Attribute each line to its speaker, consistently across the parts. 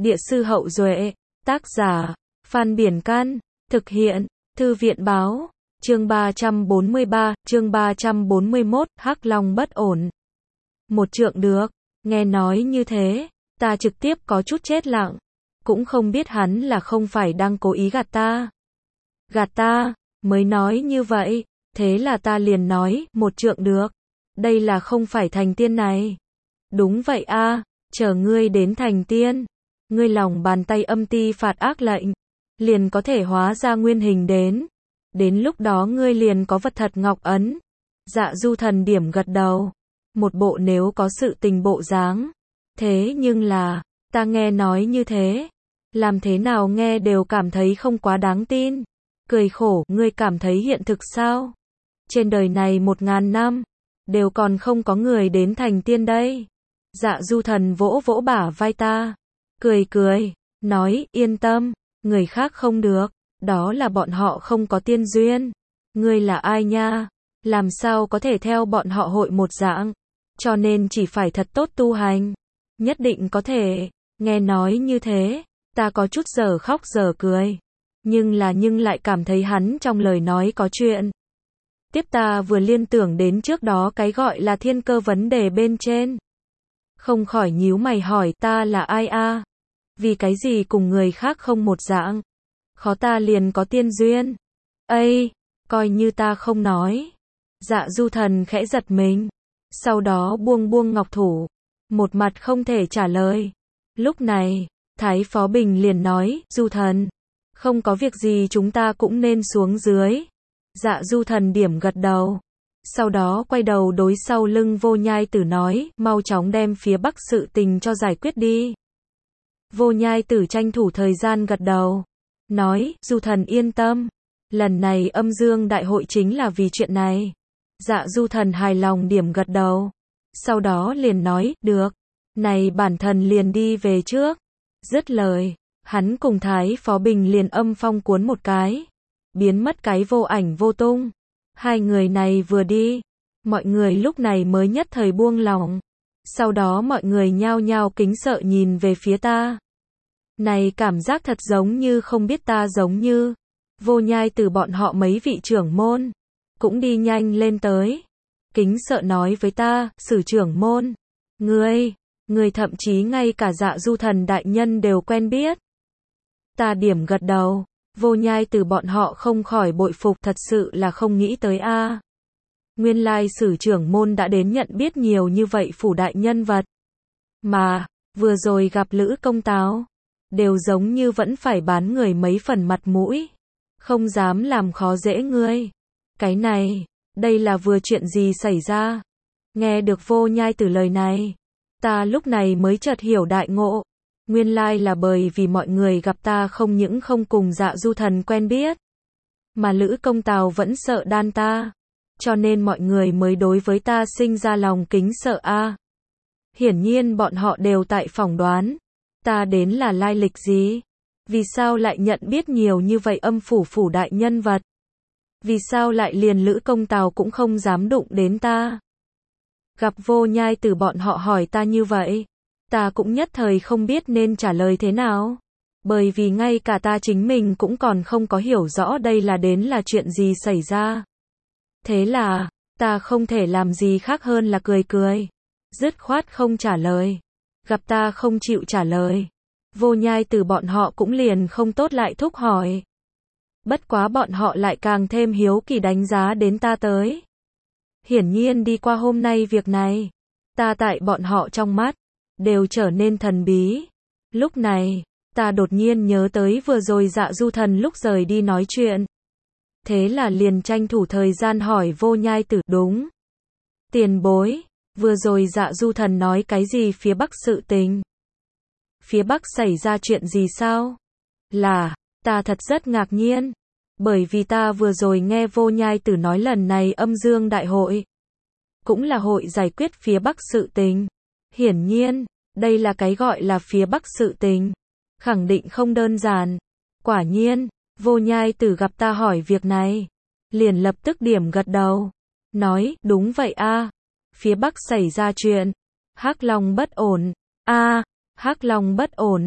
Speaker 1: Địa sư Hậu Duệ, tác giả, Phan Biển Căn, thực hiện, Thư viện Báo, chương 343, chương 341, Hắc Long bất ổn. Một trượng được, nghe nói như thế, ta trực tiếp có chút chết lặng, cũng không biết hắn là không phải đang cố ý gạt ta. Gạt ta, mới nói như vậy, thế là ta liền nói, một trượng được, đây là không phải thành tiên này. Đúng vậy a, chờ ngươi đến thành tiên, ngươi lòng bàn tay âm ti phạt ác lệnh, liền có thể hóa ra nguyên hình đến lúc đó ngươi liền có vật thật ngọc ấn. Dạ Du Thần điểm gật đầu, một bộ nếu có sự tình bộ dáng. Thế nhưng là, ta nghe nói như thế, làm thế nào nghe đều cảm thấy không quá đáng tin. Cười khổ, ngươi cảm thấy hiện thực sao? Trên đời này 1000 năm, đều còn không có người đến thành tiên đây. Dạ Du Thần vỗ vỗ bả vai ta, cười, nói, yên tâm, người khác không được, đó là bọn họ không có tiên duyên. Ngươi là ai nha? Làm sao có thể theo bọn họ hội một dạng? Cho nên chỉ phải thật tốt tu hành, nhất định có thể. Nghe nói như thế, ta có chút giờ khóc giờ cười, nhưng lại cảm thấy hắn trong lời nói có chuyện. Tiếp ta vừa liên tưởng đến trước đó cái gọi là thiên cơ vấn đề bên trên, không khỏi nhíu mày hỏi ta là ai a? Vì cái gì cùng người khác không một dạng? Khó ta liền có tiên duyên. Ây, coi như ta không nói. Dạ Du Thần khẽ giật mình, sau đó buông ngọc thủ, một mặt không thể trả lời. Lúc này, Thái Phó Bình liền nói, Du Thần, không có việc gì chúng ta cũng nên xuống dưới. Dạ Du Thần điểm gật đầu, sau đó quay đầu đối sau lưng Vô Nhai Tử nói, mau chóng đem phía Bắc sự tình cho giải quyết đi. Vô Nhai Tử tranh thủ thời gian gật đầu, nói, Du Thần yên tâm, lần này âm dương đại hội chính là vì chuyện này. Dạ Du Thần hài lòng điểm gật đầu, sau đó liền nói, được, này bản thần liền đi về trước. Dứt lời, hắn cùng Thái Phó Bình liền âm phong cuốn một cái, biến mất cái vô ảnh vô tung. Hai người này vừa đi, mọi người lúc này mới nhất thời buông lỏng. Sau đó mọi người nhao nhao kính sợ nhìn về phía ta. Này cảm giác thật giống như không biết ta giống như. Vô Nhai Tử bọn họ mấy vị trưởng môn cũng đi nhanh lên tới, kính sợ nói với ta, Sử trưởng môn, người thậm chí ngay cả Dạ Du Thần đại nhân đều quen biết. Ta điểm gật đầu, Vô Nhai Tử bọn họ không khỏi bội phục, thật sự là không nghĩ tới a. Nguyên lai Sử trưởng môn đã đến nhận biết nhiều như vậy phủ đại nhân vật. Mà, vừa rồi gặp Lữ Công Táo, đều giống như vẫn phải bán người mấy phần mặt mũi, không dám làm khó dễ ngươi. Cái này, đây là vừa chuyện gì xảy ra? Nghe được Vô Nhai Tử lời này, ta lúc này mới chợt hiểu đại ngộ. Nguyên lai là bởi vì mọi người gặp ta không những không cùng Dạ Du Thần quen biết, mà Lữ Công Tào vẫn sợ đan ta, cho nên mọi người mới đối với ta sinh ra lòng kính sợ a. Hiển nhiên bọn họ đều tại phỏng đoán, ta đến là lai lịch gì? Vì sao lại nhận biết nhiều như vậy âm phủ đại nhân vật? Vì sao lại liền Lữ Công Tào cũng không dám đụng đến ta? Gặp Vô Nhai Tử bọn họ hỏi ta như vậy, ta cũng nhất thời không biết nên trả lời thế nào. Bởi vì ngay cả ta chính mình cũng còn không có hiểu rõ đây là đến là chuyện gì xảy ra. Thế là, ta không thể làm gì khác hơn là cười, dứt khoát không trả lời. Gặp ta không chịu trả lời, Vô Nhai Tử bọn họ cũng liền không tốt lại thúc hỏi. Bất quá bọn họ lại càng thêm hiếu kỳ đánh giá đến ta tới. Hiển nhiên đi qua hôm nay việc này, ta tại bọn họ trong mắt, đều trở nên thần bí. Lúc này, ta đột nhiên nhớ tới vừa rồi Dạ Du Thần lúc rời đi nói chuyện. Thế là liền tranh thủ thời gian hỏi Vô Nhai Tử, đúng. Tiền bối, vừa rồi Dạ Du Thần nói cái gì phía Bắc sự tình? Phía Bắc xảy ra chuyện gì sao? Là, ta thật rất ngạc nhiên. Bởi vì ta vừa rồi nghe Vô Nhai Tử nói lần này âm dương đại hội, cũng là hội giải quyết phía Bắc sự tình. Hiển nhiên, đây là cái gọi là phía Bắc sự tình, khẳng định không đơn giản. Quả nhiên, Vô Nhai Tử gặp ta hỏi việc này, liền lập tức điểm gật đầu, nói, đúng vậy a, phía Bắc xảy ra chuyện, Hắc Long bất ổn, Hắc Long bất ổn,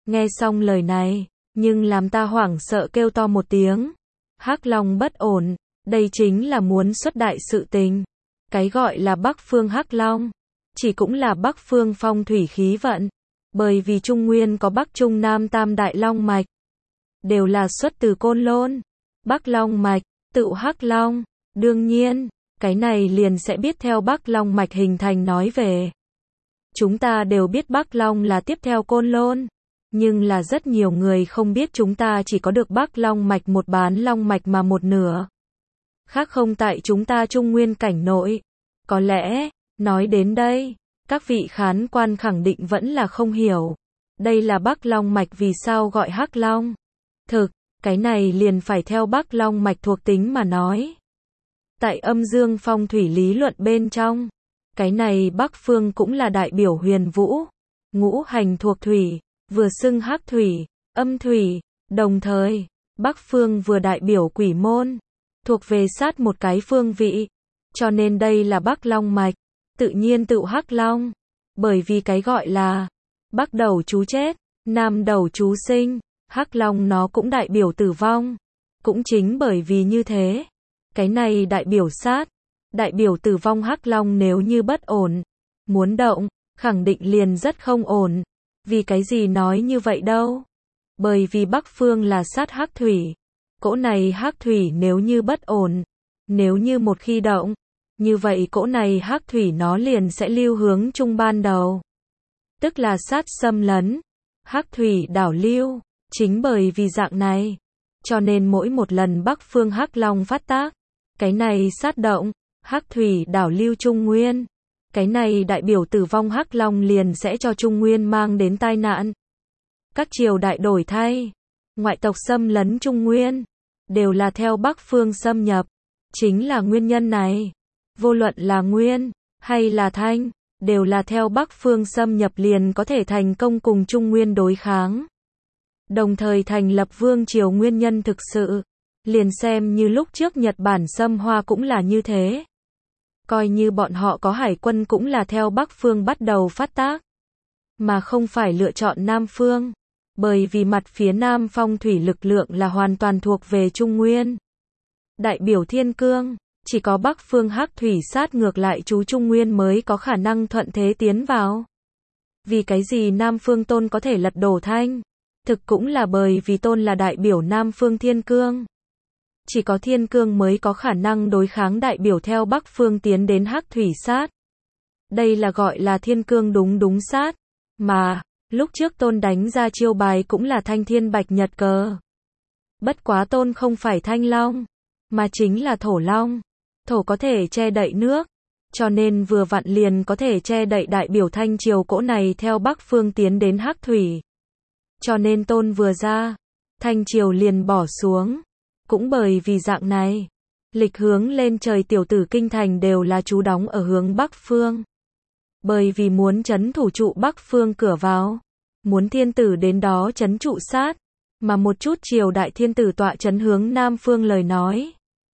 Speaker 1: Nghe xong lời này, nhưng làm ta hoảng sợ kêu to một tiếng. Hắc Long bất ổn, đây chính là muốn xuất đại sự tình. Cái gọi là Bắc Phương Hắc Long, chỉ cũng là Bắc Phương phong thủy khí vận. Bởi vì Trung Nguyên có Bắc Trung Nam Tam Đại Long Mạch, đều là xuất từ Côn Lôn. Bắc Long Mạch, tựu Hắc Long, đương nhiên, cái này liền sẽ biết theo Bắc Long Mạch hình thành nói về. Chúng ta đều biết Bắc Long là tiếp theo Côn Lôn, nhưng là rất nhiều người không biết chúng ta chỉ có được Bắc Long Mạch một bán Long Mạch mà một nửa. Khác không tại chúng ta Trung Nguyên cảnh nội. Có lẽ, nói đến đây, các vị khán quan khẳng định vẫn là không hiểu. Đây là Bắc Long Mạch vì sao gọi Hắc Long. Thực, cái này liền phải theo Bắc Long Mạch thuộc tính mà nói. Tại âm dương phong thủy lý luận bên trong, cái này Bắc Phương cũng là đại biểu huyền vũ, ngũ hành thuộc thủy, vừa xưng hắc thủy, âm thủy, đồng thời, Bắc Phương vừa đại biểu quỷ môn, thuộc về sát một cái phương vị, cho nên đây là Bắc Long Mạch, tự nhiên tự Hắc Long, bởi vì cái gọi là Bắc đầu chú chết, Nam đầu chú sinh, Hắc Long nó cũng đại biểu tử vong, cũng chính bởi vì như thế, cái này đại biểu sát, đại biểu tử vong Hắc Long nếu như bất ổn, muốn động, khẳng định liền rất không ổn. Vì cái gì nói như vậy đâu? Bởi vì Bắc Phương là sát hắc thủy. Cỗ này hắc thủy nếu như bất ổn, nếu như một khi động, như vậy cỗ này hắc thủy nó liền sẽ lưu hướng trung ban đầu. Tức là sát xâm lấn, hắc thủy đảo lưu, chính bởi vì dạng này. Cho nên mỗi một lần Bắc Phương Hắc Long phát tác, cái này sát động, hắc thủy đảo lưu Trung Nguyên. Cái này đại biểu tử vong Hắc Long liền sẽ cho Trung Nguyên mang đến tai nạn. Các triều đại đổi thay, ngoại tộc xâm lấn Trung Nguyên, đều là theo Bắc Phương xâm nhập. Chính là nguyên nhân này, vô luận là Nguyên, hay là Thanh, đều là theo Bắc Phương xâm nhập liền có thể thành công cùng Trung Nguyên đối kháng. Đồng thời thành lập vương triều nguyên nhân thực sự, liền xem như lúc trước Nhật Bản xâm Hoa cũng là như thế. Coi như bọn họ có hải quân cũng là theo Bắc Phương bắt đầu phát tác, mà không phải lựa chọn Nam Phương, bởi vì mặt phía Nam phong thủy lực lượng là hoàn toàn thuộc về Trung Nguyên. Đại biểu thiên cương, chỉ có Bắc Phương hắc thủy sát ngược lại chú Trung Nguyên mới có khả năng thuận thế tiến vào. Vì cái gì Nam Phương Tôn có thể lật đổ Thanh? Thực cũng là bởi vì Tôn là đại biểu Nam Phương thiên cương. Chỉ có thiên cương mới có khả năng đối kháng đại biểu theo Bắc Phương tiến đến hắc thủy sát. Đây là gọi là thiên cương đúng sát. Mà, lúc trước Tôn đánh ra chiêu bài cũng là thanh thiên bạch nhật cờ. Bất quá Tôn không phải thanh long, mà chính là thổ long. Thổ có thể che đậy nước, cho nên vừa vặn liền có thể che đậy đại biểu thanh triều cỗ này theo Bắc Phương tiến đến hắc thủy. Cho nên Tôn vừa ra, thanh triều liền bỏ xuống. Cũng bởi vì dạng này, lịch hướng lên trời tiểu tử kinh thành đều là trú đóng ở hướng Bắc Phương. Bởi vì muốn trấn thủ trụ Bắc Phương cửa vào, muốn thiên tử đến đó trấn trụ sát, mà một chút triều đại thiên tử tọa trấn hướng Nam Phương lời nói.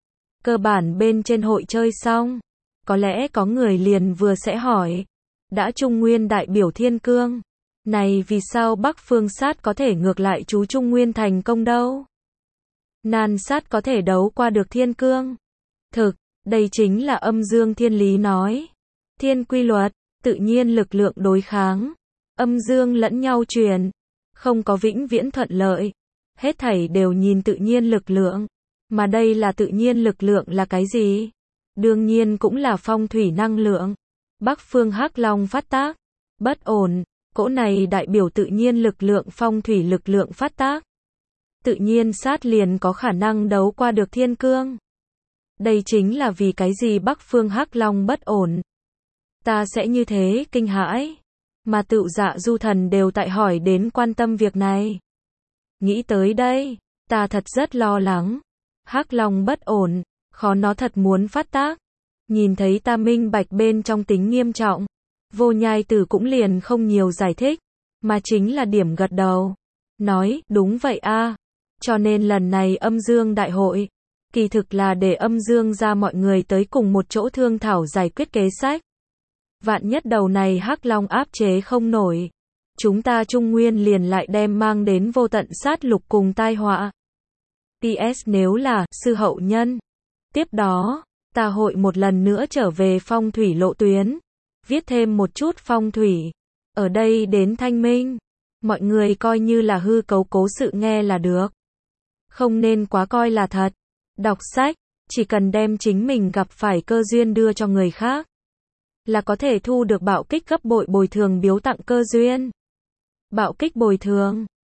Speaker 1: Cơ bản bên trên hội chơi xong, có lẽ có người liền vừa sẽ hỏi, đã Trung Nguyên đại biểu thiên cương, này vì sao Bắc Phương sát có thể ngược lại chú Trung Nguyên thành công đâu? Nan sát có thể đấu qua được thiên cương. Thực, đây chính là âm dương thiên lý nói. Thiên quy luật, tự nhiên lực lượng đối kháng. Âm dương lẫn nhau truyền. Không có vĩnh viễn thuận lợi. Hết thảy đều nhìn tự nhiên lực lượng. Mà đây là tự nhiên lực lượng là cái gì? Đương nhiên cũng là phong thủy năng lượng. Bắc Phương Hắc Long phát tác. Bất ổn, cỗ này đại biểu tự nhiên lực lượng phong thủy lực lượng phát tác. Tự nhiên sát liền có khả năng đấu qua được thiên cương. Đây chính là vì cái gì Bắc Phương Hắc Long bất ổn. Ta sẽ như thế kinh hãi. Mà Tựu Dạ Du Thần đều tại hỏi đến quan tâm việc này. Nghĩ tới đây, ta thật rất lo lắng. Hắc Long bất ổn, khó nó thật muốn phát tác. Nhìn thấy ta minh bạch bên trong tính nghiêm trọng. Vô Nhai Tử cũng liền không nhiều giải thích, mà chính là điểm gật đầu. Nói, đúng vậy a. Cho nên lần này âm dương đại hội, kỳ thực là để âm dương ra mọi người tới cùng một chỗ thương thảo giải quyết kế sách. Vạn nhất đầu này Hắc Long áp chế không nổi, chúng ta Trung Nguyên liền lại đem mang đến vô tận sát lục cùng tai họa. PS nếu là sư hậu nhân. Tiếp đó, ta hội một lần nữa trở về phong thủy lộ tuyến, viết thêm một chút phong thủy. Ở đây đến thanh minh, mọi người coi như là hư cấu cố sự nghe là được. Không nên quá coi là thật. Đọc sách, chỉ cần đem chính mình gặp phải cơ duyên đưa cho người khác, là có thể thu được bạo kích gấp bội bồi thường biếu tặng cơ duyên. Bạo kích bồi thường